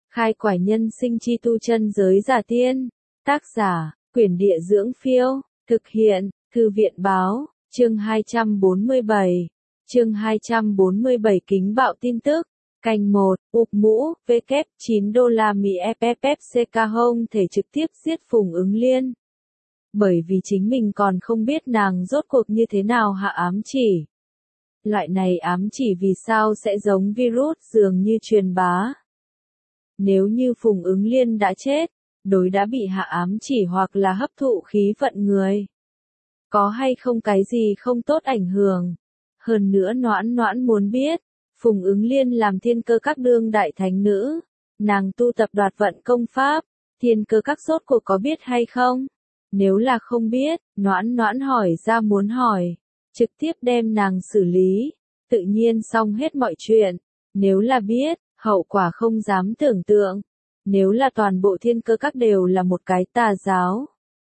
Khai quải nhân sinh chi tu chân giới giả tiên. Tác giả, Quyển Địa Dưỡng Phiêu. Thực hiện, Thư viện Báo. Chương 247. Chương 247 kính bạo tin tức. Canh 1, ụp mũ, W, 9 đô la Mỹ FFFCK không thể trực tiếp giết Phùng Ứng Liên. Bởi vì chính mình còn không biết nàng rốt cuộc như thế nào hạ ám chỉ. Loại này ám chỉ vì sao sẽ giống virus dường như truyền bá. Nếu như Phùng Ứng Liên đã chết, đối đã bị hạ ám chỉ hoặc là hấp thụ khí vận người. Có hay không cái gì không tốt ảnh hưởng. Hơn nữa Noãn muốn biết, Phùng Ứng Liên làm thiên cơ các đương đại thánh nữ. Nàng tu tập đoạt vận công pháp, thiên cơ các rốt cuộc có biết hay không? Nếu là không biết, Noãn hỏi ra muốn hỏi. Trực tiếp đem nàng xử lý, tự nhiên xong hết mọi chuyện. Nếu là biết, hậu quả không dám tưởng tượng. Nếu là toàn bộ thiên cơ các đều là một cái tà giáo,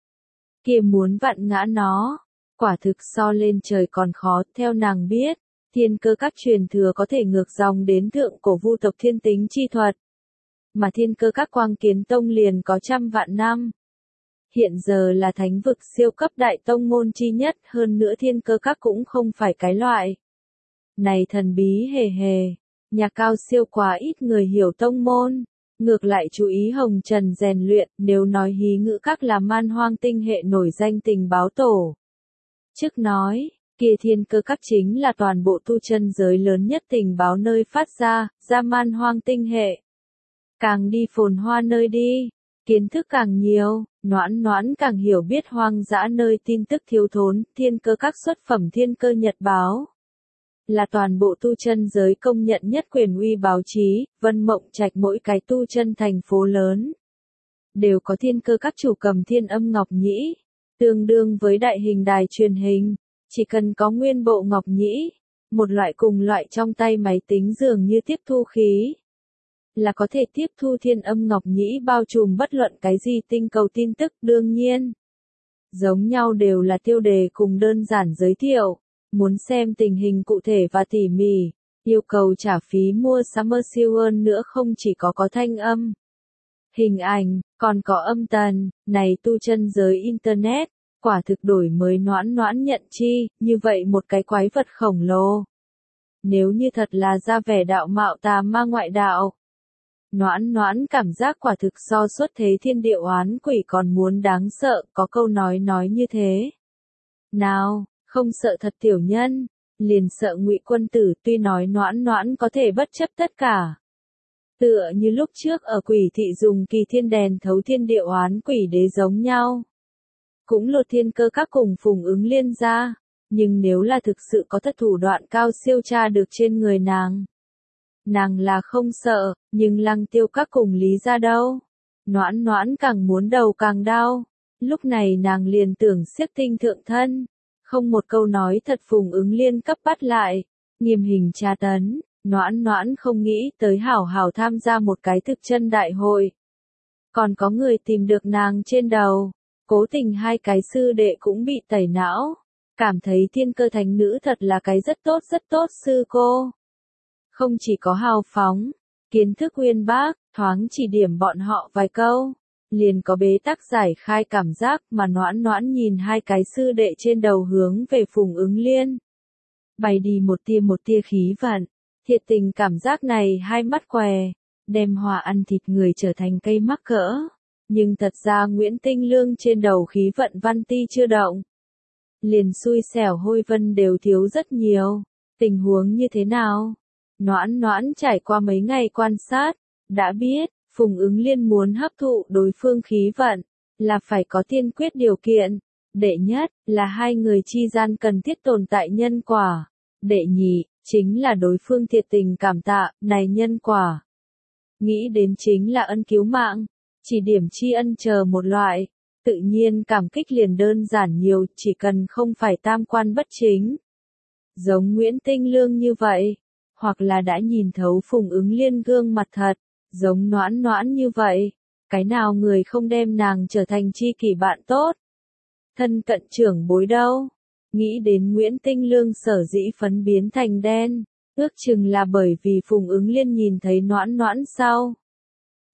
kia muốn vặn ngã nó, quả thực so lên trời còn khó. Theo nàng biết, thiên cơ các truyền thừa có thể ngược dòng đến thượng cổ vu tộc thiên tính chi thuật. Mà thiên cơ các Quang Kiến Tông liền có trăm vạn năm. Hiện giờ là thánh vực siêu cấp đại tông môn chi nhất, hơn nữa thiên cơ các cũng không phải cái loại này thần bí hề hề, nhà cao siêu quá ít người hiểu tông môn, ngược lại chú ý hồng trần rèn luyện. Nếu nói hí ngữ các là man hoang tinh hệ nổi danh tình báo tổ, trước nói, kia thiên cơ các chính là toàn bộ tu chân giới lớn nhất tình báo nơi phát ra man hoang tinh hệ. Càng đi phồn hoa nơi đi, kiến thức càng nhiều, Noãn càng hiểu biết hoang dã nơi tin tức thiếu thốn. Thiên cơ các xuất phẩm Thiên Cơ Nhật Báo là toàn bộ tu chân giới công nhận nhất quyền uy báo chí. Vân Mộng Trạch mỗi cái tu chân thành phố lớn đều có thiên cơ các chủ cầm thiên âm ngọc nhĩ, tương đương với đại hình đài truyền hình. Chỉ cần có nguyên bộ ngọc nhĩ, một loại cùng loại trong tay máy tính dường như tiếp thu khí, là có thể tiếp thu thiên âm ngọc nhĩ bao trùm bất luận cái gì tinh cầu tin tức. Đương nhiên, giống nhau đều là tiêu đề cùng đơn giản giới thiệu. Muốn xem tình hình cụ thể và tỉ mỉ, yêu cầu trả phí mua sắm. Siêu hơn nữa không chỉ có thanh âm, hình ảnh, còn có âm tần. Này tu chân giới Internet, quả thực đổi mới. Noãn nhận chi, như vậy một cái quái vật khổng lồ. Nếu như thật là ra vẻ đạo mạo tà ma ngoại đạo, Noãn cảm giác quả thực so xuất thế thiên địa oán quỷ còn muốn đáng sợ. Có câu nói như thế. Nào, không sợ thật tiểu nhân, liền sợ Ngụy quân tử. Tuy nói Noãn có thể bất chấp tất cả. Tựa như lúc trước ở Quỷ thị dùng kỳ thiên đèn thấu thiên địa oán quỷ đế giống nhau. Cũng lột thiên cơ các cùng Phùng Ứng Liên ra. Nhưng nếu là thực sự có thất thủ đoạn cao siêu tra được trên người nàng là không sợ. Nhưng Lăng Tiêu các cùng Lý gia đâu? Noãn càng muốn đầu càng đau. Lúc này nàng liền tưởng siếc tinh thượng thân. Không một câu nói thật Phùng Ứng Liên cấp bắt lại, nghiêm hình tra tấn. Noãn không nghĩ tới hảo tham gia một cái thực chân đại hội. Còn có người tìm được nàng trên đầu. Cố tình hai cái sư đệ cũng bị tẩy não. Cảm thấy thiên cơ thánh nữ thật là cái rất tốt sư cô. Không chỉ có hào phóng, kiến thức uyên bác, thoáng chỉ điểm bọn họ vài câu, liền có bế tắc giải khai cảm giác. Mà Noãn nhìn hai cái sư đệ trên đầu hướng về Phùng Ứng Liên, bay đi một tia khí vận. Thiệt tình cảm giác này hai mắt què, đem hòa ăn thịt người trở thành cây mắc cỡ. Nhưng thật ra Nguyễn Tinh Lương trên đầu khí vận văn ti chưa động, liền xui xẻo hôi vân đều thiếu rất nhiều. Tình huống như thế nào? Noãn trải qua mấy ngày quan sát, đã biết, Phùng Ứng Liên muốn hấp thụ đối phương khí vận, là phải có tiên quyết điều kiện. Đệ nhất, là hai người chi gian cần thiết tồn tại nhân quả. Đệ nhị, chính là đối phương thiệt tình cảm tạ. Này nhân quả, nghĩ đến chính là ân cứu mạng, chỉ điểm tri ân chờ một loại. Tự nhiên cảm kích liền đơn giản nhiều, chỉ cần không phải tam quan bất chính, giống Nguyễn Tinh Lương như vậy, hoặc là đã nhìn thấu Phùng Ứng Liên gương mặt thật, giống Noãn như vậy, cái nào người không đem nàng trở thành tri kỷ bạn tốt, thân cận trưởng bối đâu. Nghĩ đến Nguyễn Tinh Lương sở dĩ phấn biến thành đen, ước chừng là bởi vì Phùng Ứng Liên nhìn thấy Noãn sau,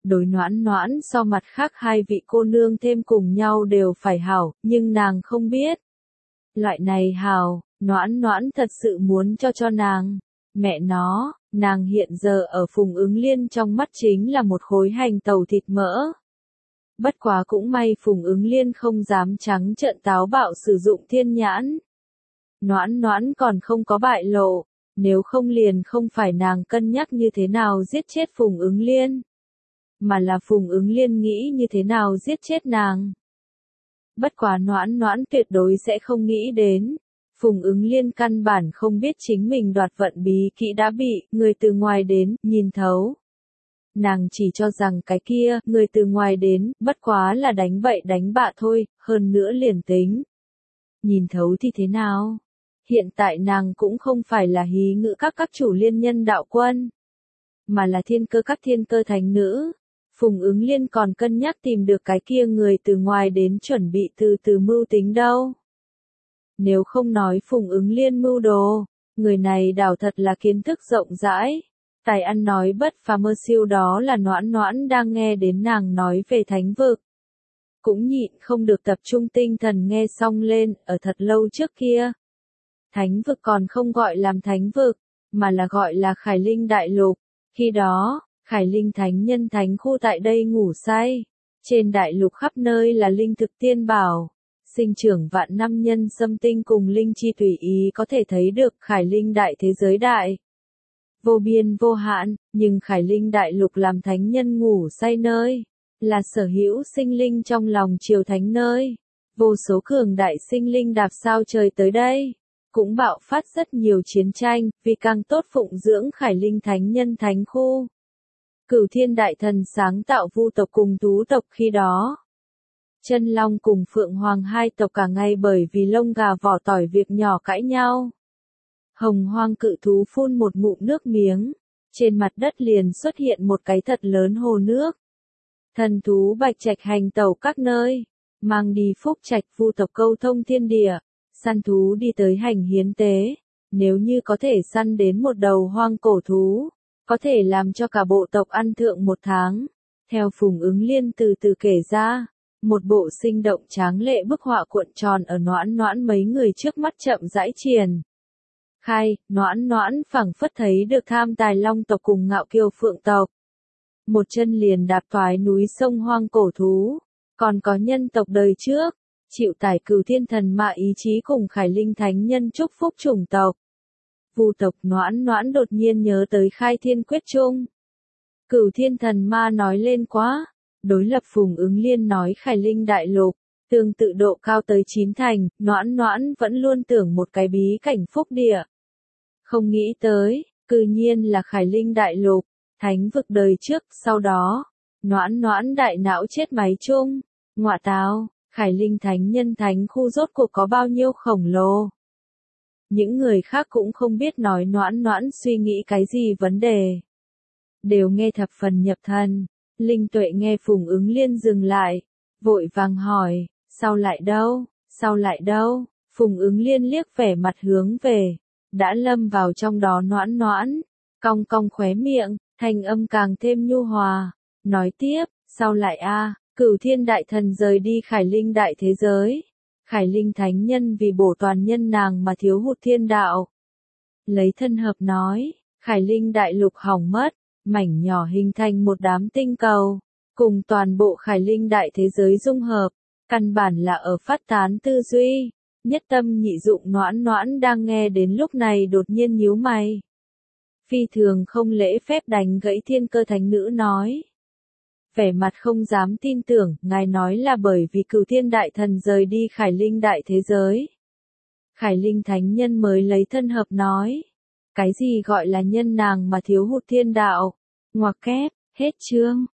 Đối Noãn Noãn so mặt khác hai vị cô nương thêm cùng nhau đều phải hảo, nhưng nàng không biết. Loại này hảo, Noãn Noãn thật sự muốn cho nàng. Mẹ nó, nàng hiện giờ ở Phùng Ứng Liên trong mắt chính là một khối hành tàu thịt mỡ. Bất quá cũng may Phùng Ứng Liên không dám trắng trợn táo bạo sử dụng thiên nhãn. Noãn Noãn còn không có bại lộ, nếu không liền không phải nàng cân nhắc như thế nào giết chết Phùng Ứng Liên, mà là Phùng Ứng Liên nghĩ như thế nào giết chết nàng. Bất quá Noãn Noãn tuyệt đối sẽ không nghĩ đến, Phùng Ứng Liên căn bản không biết chính mình đoạt vận bí kỹ đã bị người từ ngoài đến nhìn thấu. Nàng chỉ cho rằng cái kia, người từ ngoài đến, bất quá là đánh bậy đánh bạ thôi, hơn nữa liền tính. Nhìn thấu thì thế nào? Hiện tại nàng cũng không phải là hí ngữ các chủ liên nhân đạo quân, mà là thiên cơ thánh nữ. Phùng Ứng Liên còn cân nhắc tìm được cái kia người từ ngoài đến chuẩn bị từ từ mưu tính đâu. Nếu không nói Phùng Ứng Liên mưu đồ, người này đảo thật là kiến thức rộng rãi. Tài ăn nói bất phàm mơ siêu đó là Noãn Noãn đang nghe đến nàng nói về thánh vực. Cũng nhịn không được tập trung tinh thần nghe xong lên, ở thật lâu trước kia. Thánh vực còn không gọi làm thánh vực, mà là gọi là Khải Linh Đại Lục. Khi đó, Khải Linh Thánh Nhân Thánh Khu tại đây ngủ say. Trên đại lục khắp nơi là linh thực tiên bảo. Sinh trưởng vạn năm nhân xâm tinh cùng linh chi tùy ý có thể thấy được Khải Linh Đại thế giới đại. Vô biên vô hạn, nhưng Khải Linh Đại Lục làm thánh nhân ngủ say nơi, là sở hữu sinh linh trong lòng triều thánh nơi. Vô số cường đại sinh linh đạp sao trời tới đây, cũng bạo phát rất nhiều chiến tranh, vì càng tốt phụng dưỡng Khải Linh Thánh Nhân Thánh Khu. Cửu Thiên Đại Thần sáng tạo Vu tộc cùng Tú tộc khi đó. Chân Long cùng Phượng Hoàng hai tộc cả ngày bởi vì lông gà vỏ tỏi việc nhỏ cãi nhau. Hồng Hoang cự thú phun một ngụm nước miếng, trên mặt đất liền xuất hiện một cái thật lớn hồ nước. Thần thú bạch trạch hành tẩu các nơi, mang đi phúc trạch Vu tộc câu thông thiên địa, săn thú đi tới hành hiến tế. Nếu như có thể săn đến một đầu hoang cổ thú, có thể làm cho cả bộ tộc ăn thượng một tháng. Theo Phùng Ứng Liên từ từ kể ra, một bộ sinh động tráng lệ bức họa cuộn tròn ở Noãn Noãn mấy người trước mắt chậm rãi triển khai. Noãn Noãn phảng phất thấy được tham tài long tộc cùng ngạo kiêu phượng tộc. Một chân liền đạp toái núi sông hoang cổ thú, còn có nhân tộc đời trước, chịu tải Cửu Thiên Thần Ma ý chí cùng Khải Linh Thánh Nhân chúc phúc chủng tộc. Vu tộc Noãn Noãn đột nhiên nhớ tới Khai Thiên Quyết Chung. Cửu Thiên Thần Ma nói lên quá, đối lập Phùng Ứng Liên nói Khải Linh Đại Lục, tương tự độ cao tới 9 thành, Noãn Noãn vẫn luôn tưởng một cái bí cảnh phúc địa. Không nghĩ tới, cư nhiên là Khải Linh Đại Lục, thánh vực đời trước, sau đó, Noãn Noãn đại não chết máy chung, ngọa táo, Khải Linh Thánh Nhân Thánh Khu rốt cuộc có bao nhiêu khổng lồ. Những người khác cũng không biết nói Noãn Noãn suy nghĩ cái gì vấn đề. Đều nghe thập phần nhập thần, Linh Tuệ nghe Phùng Ứng Liên dừng lại, vội vàng hỏi, sao lại đâu, Phùng Ứng Liên liếc vẻ mặt hướng về, đã lâm vào trong đó Noãn Noãn, cong cong khóe miệng, thanh âm càng thêm nhu hòa, nói tiếp, sao lại Cửu Thiên Đại Thần rời đi Khải Linh Đại thế giới. Khải Linh Thánh Nhân vì bổ toàn nhân nàng mà thiếu hụt thiên đạo. Lấy thân hợp nói, Khải Linh Đại Lục hỏng mất, mảnh nhỏ hình thành một đám tinh cầu, cùng toàn bộ Khải Linh Đại thế giới dung hợp, căn bản là ở phát tán tư duy. Nhất tâm nhị dụng Noãn Noãn đang nghe đến lúc này đột nhiên nhíu mày. Phi thường không lễ phép đánh gãy Thiên Cơ Thánh Nữ nói. Vẻ mặt không dám tin tưởng, ngài nói là bởi vì Cửu Thiên Đại Thần rời đi Khải Linh Đại thế giới. Khải Linh Thánh Nhân mới lấy thân hợp nói. Cái gì gọi là nhân nàng mà thiếu hụt thiên đạo? Ngoặc kép, hết chương.